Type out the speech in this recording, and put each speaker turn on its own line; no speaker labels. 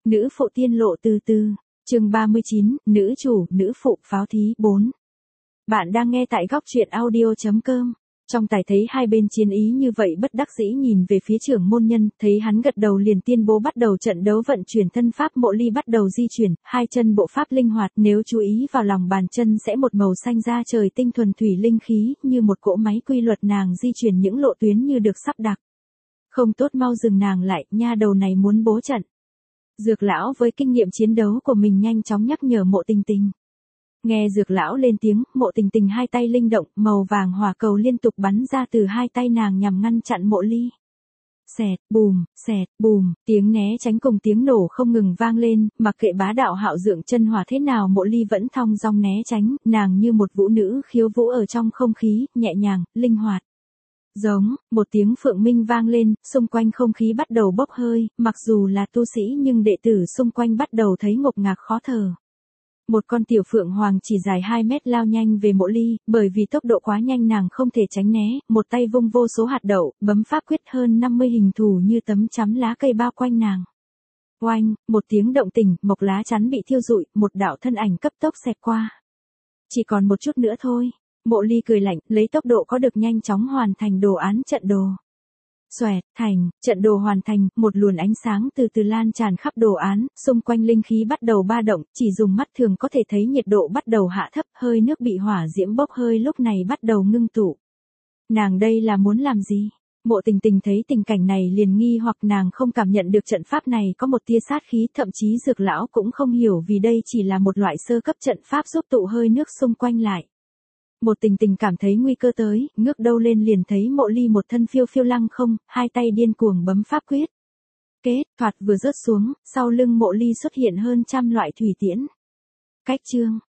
Nữ phụ tiên lộ từ từ. Chương 39, nữ chủ, nữ phụ, pháo thí 4. Bạn đang nghe tại góc truyện audio.com. Trong tài thấy hai bên chiến ý như vậy bất đắc dĩ nhìn về phía trưởng môn nhân, thấy hắn gật đầu liền tuyên bố bắt đầu trận đấu vận chuyển thân pháp. Mộ Ly bắt đầu di chuyển, hai chân bộ pháp linh hoạt, nếu chú ý vào lòng bàn chân sẽ một màu xanh da trời tinh thuần thủy linh khí, như một cỗ máy quy luật nàng di chuyển những lộ tuyến như được sắp đặt. Không tốt, mau dừng nàng lại, nha đầu này muốn bố trận. Dược lão với kinh nghiệm chiến đấu của mình nhanh chóng nhắc nhở Mộ Tình Tình. Nghe Dược lão lên tiếng, Mộ Tình Tình hai tay linh động, màu vàng hỏa cầu liên tục bắn ra từ hai tay nàng nhằm ngăn chặn Mộ Ly. Xẹt, bùm, tiếng né tránh cùng tiếng nổ không ngừng vang lên, mặc kệ bá đạo hạo dượng chân hỏa thế nào Mộ Ly vẫn thong dong né tránh, nàng như một vũ nữ khiêu vũ ở trong không khí, nhẹ nhàng, linh hoạt. Giống, một tiếng phượng minh vang lên, xung quanh không khí bắt đầu bốc hơi, mặc dù là tu sĩ nhưng đệ tử xung quanh bắt đầu thấy ngột ngạt khó thở. Một con tiểu phượng hoàng chỉ dài 2 mét lao nhanh về Mộ Ly, bởi vì tốc độ quá nhanh nàng không thể tránh né, một tay vung vô số hạt đậu, bấm pháp quyết hơn 50 hình thù như tấm chắn lá cây bao quanh nàng. Oanh, một tiếng động tình, mộc lá chắn bị thiêu rụi, một đạo thân ảnh cấp tốc xẹt qua. Chỉ còn một chút nữa thôi. Mộ Ly cười lạnh, lấy tốc độ có được nhanh chóng hoàn thành đồ án trận đồ. Xoẹt, trận đồ hoàn thành, một luồng ánh sáng từ từ lan tràn khắp đồ án, xung quanh linh khí bắt đầu ba động, chỉ dùng mắt thường có thể thấy nhiệt độ bắt đầu hạ thấp, hơi nước bị hỏa diễm bốc hơi lúc này bắt đầu ngưng tụ. Nàng đây là muốn làm gì? Mộ Tình Tình thấy tình cảnh này liền nghi hoặc, nàng không cảm nhận được trận pháp này có một tia sát khí, thậm chí Dược lão cũng không hiểu vì đây chỉ là một loại sơ cấp trận pháp giúp tụ hơi nước xung quanh lại. Mộ Tình Tình cảm thấy nguy cơ tới, ngước đầu lên liền thấy Mộ Ly một thân phiêu phiêu lăng không, hai tay điên cuồng bấm pháp quyết. Kết, thoạt vừa rớt xuống, sau lưng Mộ Ly xuất hiện hơn trăm loại thủy tiễn. Cách chương,